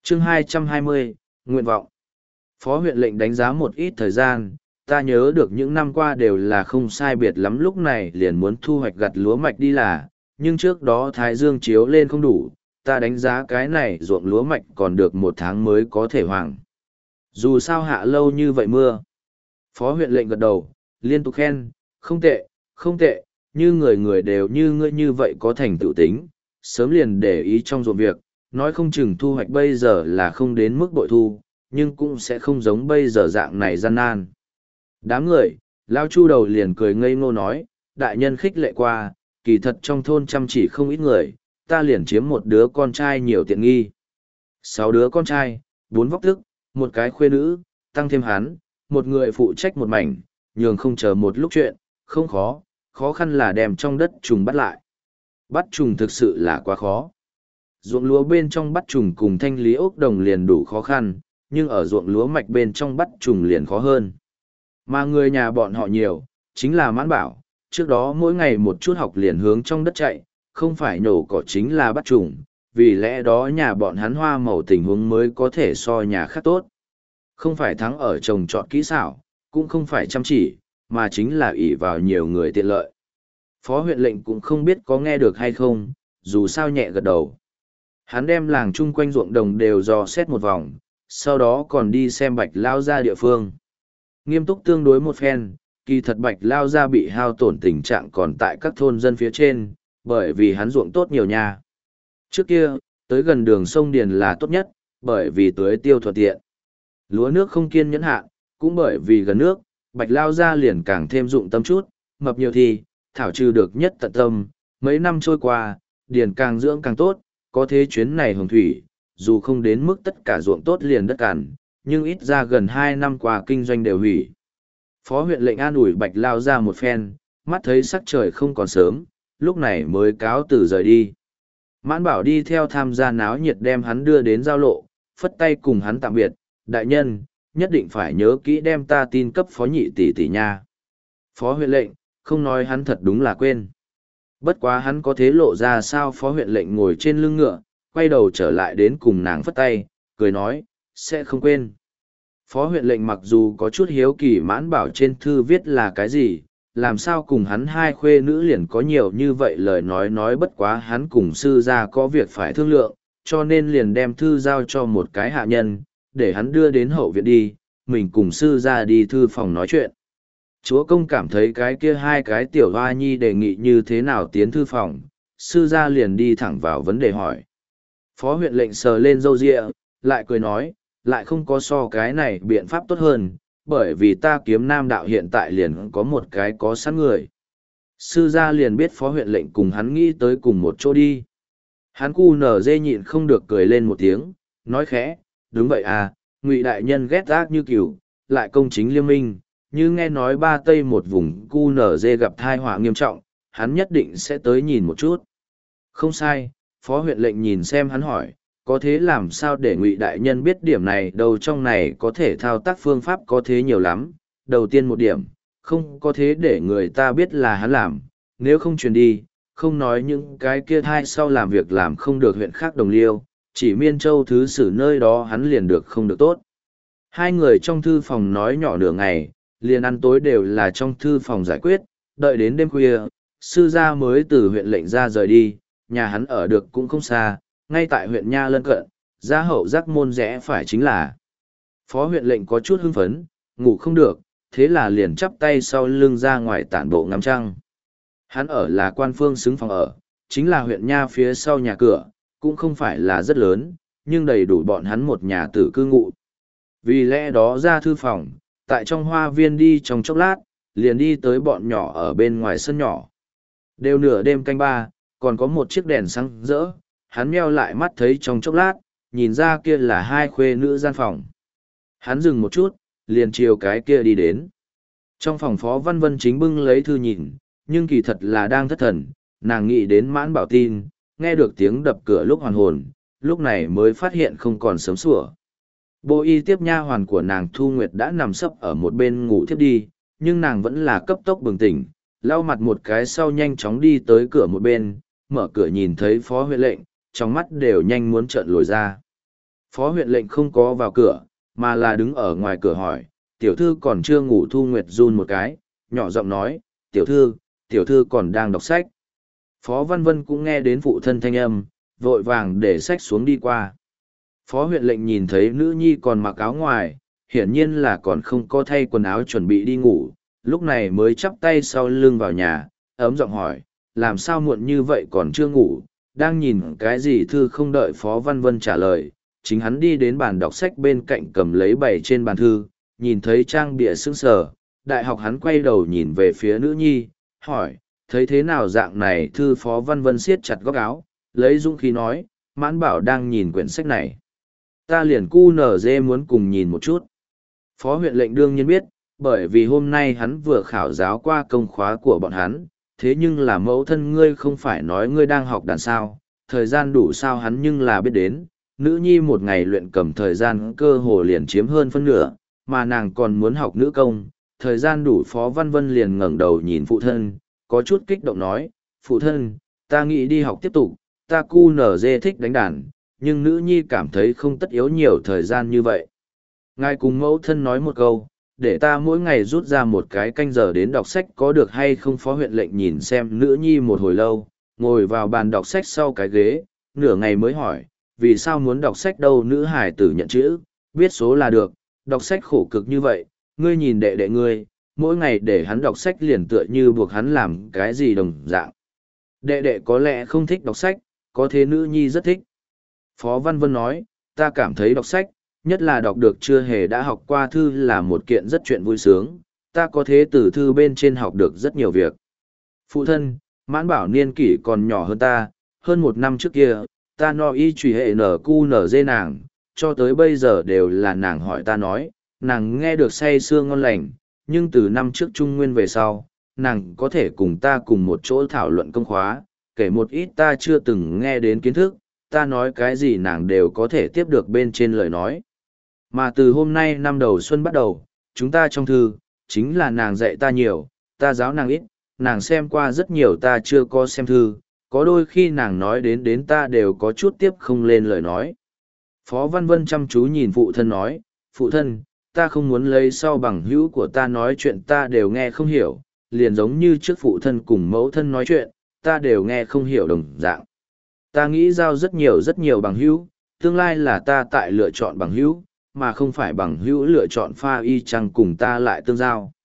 Chương 220, Nguyện vọng. Phó huyện lệnh đánh giá một ít thời gian, ta nhớ được những năm qua đều là không sai biệt lắm, lúc này liền muốn thu hoạch gặt lúa mạch đi là, nhưng trước đó thái dương chiếu lên không đủ, ta đánh giá cái này ruộng lúa mạch còn được 1 tháng mới có thể hoàng. Dù sao hạ lâu như vậy mưa. Phó huyện lệnh gật đầu, liên tục khen, không tệ, không tệ, như người người đều như ngươi như vậy có thành tựu tính, sớm liền để ý trong ruộng việc, nói không chừng thu hoạch bây giờ là không đến mức bội thu, nhưng cũng sẽ không giống bây giờ dạng này gian nan. Đám người, Lao Chu đầu liền cười ngây ngô nói, đại nhân khích lệ qua, kỳ thật trong thôn chăm chỉ không ít người, ta liền chiếm một đứa con trai nhiều tiện nghi. 6 đứa con trai, 4 vóc thức, một cái khuê nữ, tăng thêm hắn, một người phụ trách một mảnh, nhường không chờ một lúc chuyện, không khó, khó khăn là đem trong đất trùng bắt lại. Bắt trùng thực sự là quá khó. Ruộng lúa bên trong bắt trùng cùng thanh lý ốc đồng liền đủ khó khăn, nhưng ở ruộng lúa mạch bên trong bắt trùng liền khó hơn. Mà người nhà bọn họ nhiều, chính là Mãn Bảo, trước đó mỗi ngày một chút học liền hướng trong đất chạy, không phải nhổ cỏ chính là bắt trùng, vì lẽ đó nhà bọn hắn hoa màu tình huống mới có thể so nhà khác tốt. Không phải thắng ở trồng trọt kỹ xảo, cũng không phải chăm chỉ, mà chính là ỷ vào nhiều người tiện lợi. Phó huyện lệnh cũng không biết có nghe được hay không, dù sao nhẹ gật đầu. Hắn đem làng chung quanh ruộng đồng đều dò xét một vòng, sau đó còn đi xem Bạch Lao Gia địa phương. Nghiêm túc tương đối một phen, kỳ thật Bạch Lao Gia bị hao tổn tình trạng còn tại các thôn dân phía trên, bởi vì hắn ruộng tốt nhiều nha. Trước kia, tới gần đường sông Điền là tốt nhất, bởi vì tưới tiêu thuận tiện. Lúa nước không kiên nhẫn hạn, cũng bởi vì gần nước, Bạch Lao Gia liền càng thêm dụng tâm chút, mập nhiều thì, thảo trừ được nhất tận tâm. Mấy năm trôi qua, Điền càng dưỡng càng tốt, có thế chuyến này hồng thủy, dù không đến mức tất cả ruộng tốt liền đất cằn, nhưng ít ra gần 2 năm qua kinh doanh đều hủy. Phó huyện lệnh an ủi Bạch Lao Gia một phen, mắt thấy sắc trời không còn sớm, lúc này mới cáo từ rời đi. Mãn Bảo đi theo tham gia náo nhiệt đem hắn đưa đến giao lộ, phất tay cùng hắn tạm biệt, đại nhân, nhất định phải nhớ kỹ đem ta tin cấp phó nhị tỷ tỷ nha. Phó huyện lệnh, không nói hắn thật đúng là quên. Bất quá hắn có thế lộ ra sao phó huyện lệnh ngồi trên lưng ngựa, quay đầu trở lại đến cùng nàng phất tay, cười nói, sẽ không quên. Phó huyện lệnh mặc dù có chút hiếu kỳ Mãn Bảo trên thư viết là cái gì, làm sao cùng hắn hai khuê nữ liền có nhiều như vậy lời nói bất quá hắn cùng sư gia có việc phải thương lượng, cho nên liền đem thư giao cho một cái hạ nhân, để hắn đưa đến hậu viện đi, mình cùng sư gia đi thư phòng nói chuyện. Chúa công cảm thấy cái kia hai cái tiểu hoa nhi đề nghị như thế nào tiến thư phòng, sư gia liền đi thẳng vào vấn đề hỏi. Phó huyện lệnh sờ lên râu ria, lại cười nói, lại không có so cái này biện pháp tốt hơn, bởi vì ta kiếm nam đạo hiện tại liền có một cái có sẵn người. Sư gia liền biết phó huyện lệnh cùng hắn nghĩ tới cùng một chỗ đi. Hắn cu nở dê nhịn không được cười lên một tiếng, nói khẽ, đúng vậy à, Ngụy đại nhân ghét ác như cừu, lại công chính liêm minh, như nghe nói ba tây một vùng cu nở dê gặp tai họa nghiêm trọng, hắn nhất định sẽ tới nhìn một chút. Không sai, phó huyện lệnh nhìn xem hắn hỏi, có thế làm sao để Ngụy đại nhân biết điểm này, đâu trong này có thể thao tác phương pháp có thế nhiều lắm. Đầu tiên một điểm, không có thế để người ta biết là hắn làm, nếu không truyền đi, không nói những cái kia thai sau làm việc làm không được huyện khác đồng liêu, chỉ Miên Châu thứ sử nơi đó hắn liền được không được tốt. Hai người trong thư phòng nói nhỏ nửa ngày, liền ăn tối đều là trong thư phòng giải quyết, đợi đến đêm khuya, sư gia mới từ huyện lệnh ra rời đi, nhà hắn ở được cũng không xa, ngay tại huyện Nha lân cận, ra hậu giác môn rẽ phải chính là. Phó huyện lệnh có chút hưng phấn, ngủ không được, thế là liền chắp tay sau lưng ra ngoài tản bộ ngắm trăng. Hắn ở là quan phương xứng phòng ở, chính là huyện Nha phía sau nhà cửa, cũng không phải là rất lớn, nhưng đầy đủ bọn hắn một nhà tử cư ngụ. Vì lẽ đó ra thư phòng, tại trong hoa viên đi trong chốc lát, liền đi tới bọn nhỏ ở bên ngoài sân nhỏ. Đều nửa đêm canh ba, còn có một chiếc đèn sáng rỡ, hắn meo lại mắt thấy trong chốc lát, nhìn ra kia là hai khuê nữ gian phòng. Hắn dừng một chút, liền chiều cái kia đi đến. Trong phòng Phó Văn Vân chính bưng lấy thư nhìn, nhưng kỳ thật là đang thất thần, nàng nghĩ đến Mãn Bảo tin, nghe được tiếng đập cửa lúc hoàn hồn, lúc này mới phát hiện không còn sớm sủa. Bộ y tiếp nha hoàn của nàng Thu Nguyệt đã nằm sấp ở một bên ngủ thiếp đi, nhưng nàng vẫn là cấp tốc bừng tỉnh, lau mặt một cái sau nhanh chóng đi tới cửa một bên, mở cửa nhìn thấy phó huyện lệnh, trong mắt đều nhanh muốn trợn lồi ra. Phó huyện lệnh không có vào cửa, mà là đứng ở ngoài cửa hỏi, tiểu thư còn chưa ngủ. Thu Nguyệt run một cái, nhỏ giọng nói, tiểu thư còn đang đọc sách. Phó Văn Vân cũng nghe đến phụ thân thanh âm, vội vàng để sách xuống đi qua. Phó huyện lệnh nhìn thấy nữ nhi còn mặc áo ngoài, hiển nhiên là còn không có thay quần áo chuẩn bị đi ngủ, lúc này mới chắp tay sau lưng vào nhà, ấm giọng hỏi, làm sao muộn như vậy còn chưa ngủ, đang nhìn cái gì thư. Không đợi Phó Văn Vân trả lời, chính hắn đi đến bàn đọc sách bên cạnh cầm lấy bày trên bàn thư, nhìn thấy trang bìa sững sờ, đại học hắn quay đầu nhìn về phía nữ nhi, hỏi, thấy thế nào dạng này thư. Phó Văn Vân siết chặt góc áo, lấy dũng khí nói, Mãn Bảo đang nhìn quyển sách này. Ta liền cu nở dê muốn cùng nhìn một chút. Phó huyện lệnh đương nhiên biết, bởi vì hôm nay hắn vừa khảo giáo qua công khóa của bọn hắn, thế nhưng là mẫu thân ngươi không phải nói ngươi đang học đàn sao, thời gian đủ sao hắn nhưng là biết đến, nữ nhi một ngày luyện cầm thời gian cơ hồ liền chiếm hơn phân nửa, mà nàng còn muốn học nữ công, thời gian đủ. Phó Văn Vân liền ngẩng đầu nhìn phụ thân, có chút kích động nói, phụ thân, ta nghĩ đi học tiếp tục, ta cu nở dê thích đánh đàn, nhưng nữ nhi cảm thấy không tất yếu nhiều thời gian như vậy. Ngài cùng mẫu thân nói một câu, để ta mỗi ngày rút ra một cái canh giờ đến đọc sách có được hay không. Phó huyện lệnh nhìn xem nữ nhi một hồi lâu, ngồi vào bàn đọc sách sau cái ghế, nửa ngày mới hỏi, vì sao muốn đọc sách đâu. Nữ hải tử nhận chữ, biết số là được, đọc sách khổ cực như vậy, ngươi nhìn đệ đệ ngươi, mỗi ngày để hắn đọc sách liền tựa như buộc hắn làm cái gì đồng dạng. Đệ đệ có lẽ không thích đọc sách, có thế nữ nhi rất thích. Phó Văn Vân nói, ta cảm thấy đọc sách, nhất là đọc được chưa hề đã học qua thư là một kiện rất chuyện vui sướng, ta có thế từ thư bên trên học được rất nhiều việc. Phụ thân, Mãn Bảo niên kỷ còn nhỏ hơn ta, hơn một năm trước kia, ta no y truy hệ nở cu nở dê nàng, cho tới bây giờ đều là nàng hỏi ta nói, nàng nghe được say sưa ngon lành, nhưng từ năm trước Trung Nguyên về sau, nàng có thể cùng ta cùng một chỗ thảo luận công khóa, kể một ít ta chưa từng nghe đến kiến thức, ta nói cái gì nàng đều có thể tiếp được bên trên lời nói. Mà từ hôm nay năm đầu xuân bắt đầu, chúng ta trong thư, chính là nàng dạy ta nhiều, ta giáo nàng ít, nàng xem qua rất nhiều ta chưa có xem thư, có đôi khi nàng nói đến ta đều có chút tiếp không lên lời nói. Phó Văn Vân chăm chú nhìn phụ thân nói, phụ thân, ta không muốn lấy sau bằng hữu của ta nói chuyện ta đều nghe không hiểu, liền giống như trước phụ thân cùng mẫu thân nói chuyện, ta đều nghe không hiểu đồng dạng. Ta nghĩ giao rất nhiều bằng hữu, tương lai là ta tại lựa chọn bằng hữu, mà không phải bằng hữu lựa chọn pha y chăng cùng ta lại tương giao.